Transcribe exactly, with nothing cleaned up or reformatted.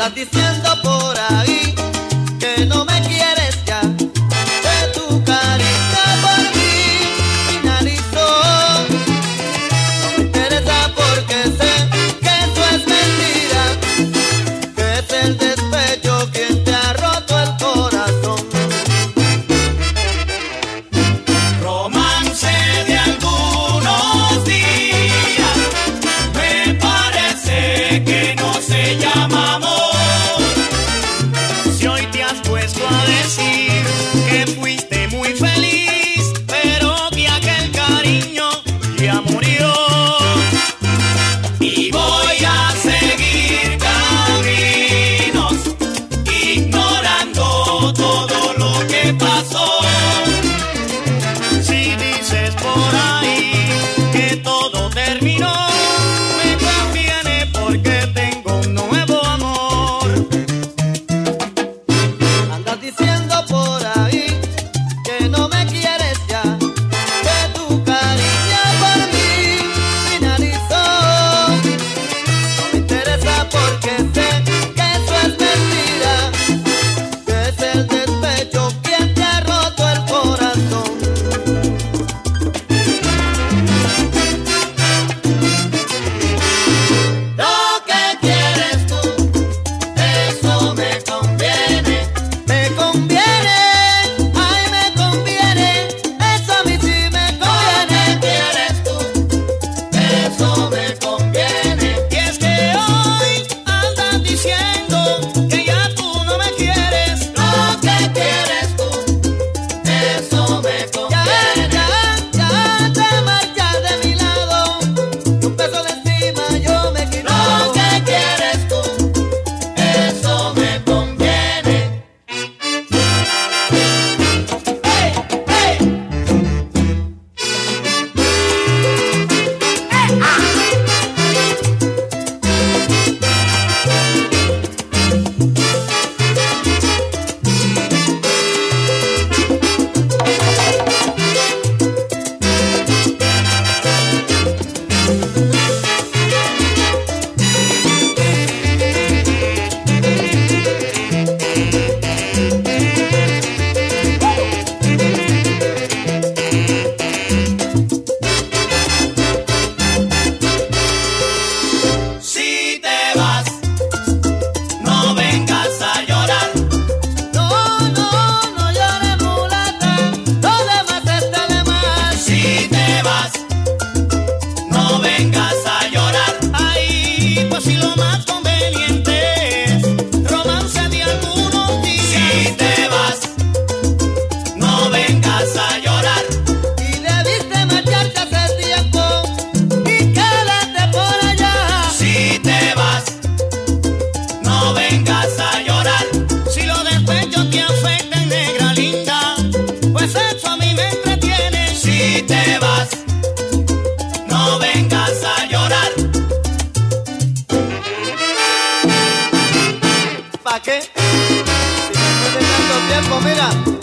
Andas diciendo por ahí que no me quieres ya, que tu cariño por mí finalizó. No me interesa porque sé que eso es mentira, que es el despecho quien te ha roto el corazón. Romance de algunos días, me parece que no se llama amor. Si hoy te has puesto a decir que fuiste muy feliz, pero que aquel cariño ya murió. Y voy a seguir caminos, ignorando todo lo que pasó. Si dices por ahí que todo terminó, me conviene porque tengo un nuevo amor. Andas diciendo por ahí que no me quieres ya, que tu cariño por mí finalizó. No me interesa porque sé que eso es mentira, que es el despecho quien te ha roto el corazón. Lo que quieres tú, eso me conviene, me conviene, ay me conviene, eso a mí sí me conviene. Lo que quieres tú, eso me conviene. Y es que hoy andas diciendo que ya tú no me quieres. Lo que quieres tú, eso me conviene. Ya, ya, ya te marchas de mi lado, y un peso de encima yo me quito. Lo que quieres tú, eso me conviene. Hey, hey. Si te vas, no vengas a llorar. No, no, no llores mulata, lo demás está de más. Si te vas, no vengas a llorar. Ay, pues si lo más conveniente es romance de algunos días. Si te vas, no vengas a llorar. Y debiste marcharte hace tiempo y quédate por allá. Si te vas, no vengas a llorar. Si los despechos te afectan, negra linda, pues eso a mí me entretiene. Si te vas, no vengas a llorar. ¿Pa' qué? Si después de tanto tiempo, mira,